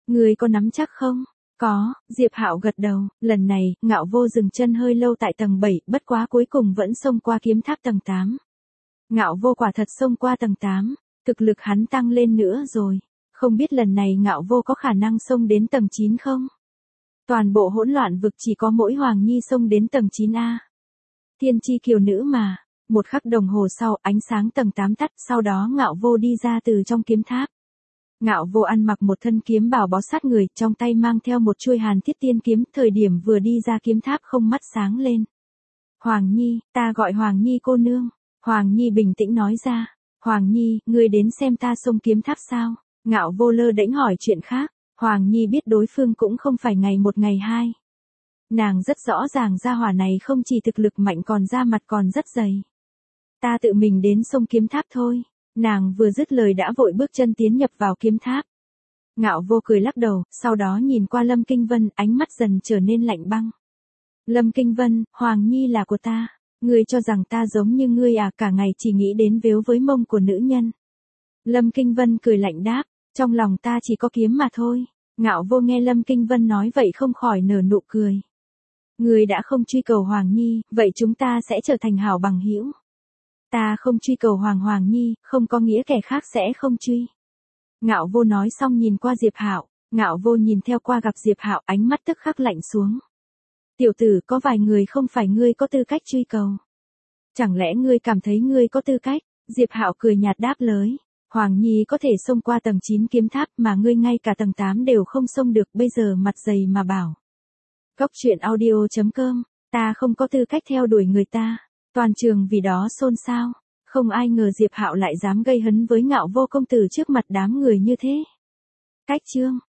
Ngươi có nắm chắc không? Có, Diệp Hạo gật đầu, lần này, Ngạo Vô dừng chân hơi lâu tại tầng 7, bất quá cuối cùng vẫn xông qua kiếm tháp tầng 8. Ngạo Vô quả thật xông qua tầng 8, thực lực hắn tăng lên nữa rồi. Không biết lần này Ngạo Vô có khả năng xông đến tầng 9 không? Toàn bộ hỗn loạn vực chỉ có mỗi Hoàng Nhi xông đến tầng 9A. Tiên tri kiều nữ mà. Một khắc đồng hồ sau, ánh sáng tầng 8 tắt, sau đó Ngạo Vô đi ra từ trong kiếm tháp. Ngạo Vô ăn mặc một thân kiếm bào bó sát người, trong tay mang theo một chuôi Hàn Thiết Tiên kiếm, thời điểm vừa đi ra kiếm tháp không mắt sáng lên. Hoàng Nhi, ta gọi Hoàng Nhi cô nương. Hoàng Nhi bình tĩnh nói ra. Hoàng Nhi, ngươi đến xem ta xông kiếm tháp sao? Ngạo Vô lơ đễnh hỏi chuyện khác. Hoàng Nhi biết đối phương cũng không phải ngày một ngày hai. Nàng rất rõ ràng gia hỏa này không chỉ thực lực mạnh còn da mặt còn rất dày. Ta tự mình đến xông kiếm tháp thôi. Nàng vừa dứt lời đã vội bước chân tiến nhập vào kiếm tháp. Ngạo Vô cười lắc đầu, sau đó nhìn qua Lâm Kinh Vân, ánh mắt dần trở nên lạnh băng. Lâm Kinh Vân, Hoàng Nhi là của ta. Ngươi cho rằng ta giống như ngươi à, cả ngày chỉ nghĩ đến vếu với mông của nữ nhân. Lâm Kinh Vân cười lạnh đáp, trong lòng ta chỉ có kiếm mà thôi. Ngạo Vô nghe Lâm Kinh Vân nói vậy không khỏi nở nụ cười. Ngươi đã không truy cầu Hoàng Nhi, vậy chúng ta sẽ trở thành hảo bằng hữu. Ta không truy cầu Hoàng Nhi, không có nghĩa kẻ khác sẽ không truy. Ngạo Vô nói xong nhìn qua Diệp Hạo, Ngạo Vô nhìn theo qua gặp Diệp Hạo, ánh mắt tức khắc lạnh xuống. Tiểu tử, có vài người không phải ngươi có tư cách truy cầu. Chẳng lẽ ngươi cảm thấy ngươi có tư cách? Diệp Hạo cười nhạt đáp lời. Hoàng Nhi có thể xông qua tầng 9 kiếm tháp mà ngươi ngay cả tầng 8 đều không xông được, bây giờ mặt dày mà bảo. Cốc truyện audio.com, ta không có tư cách theo đuổi người ta. Toàn trường vì đó xôn xao. Không ai ngờ Diệp Hạo lại dám gây hấn với Ngạo Vô công tử trước mặt đám người như thế. Cách chương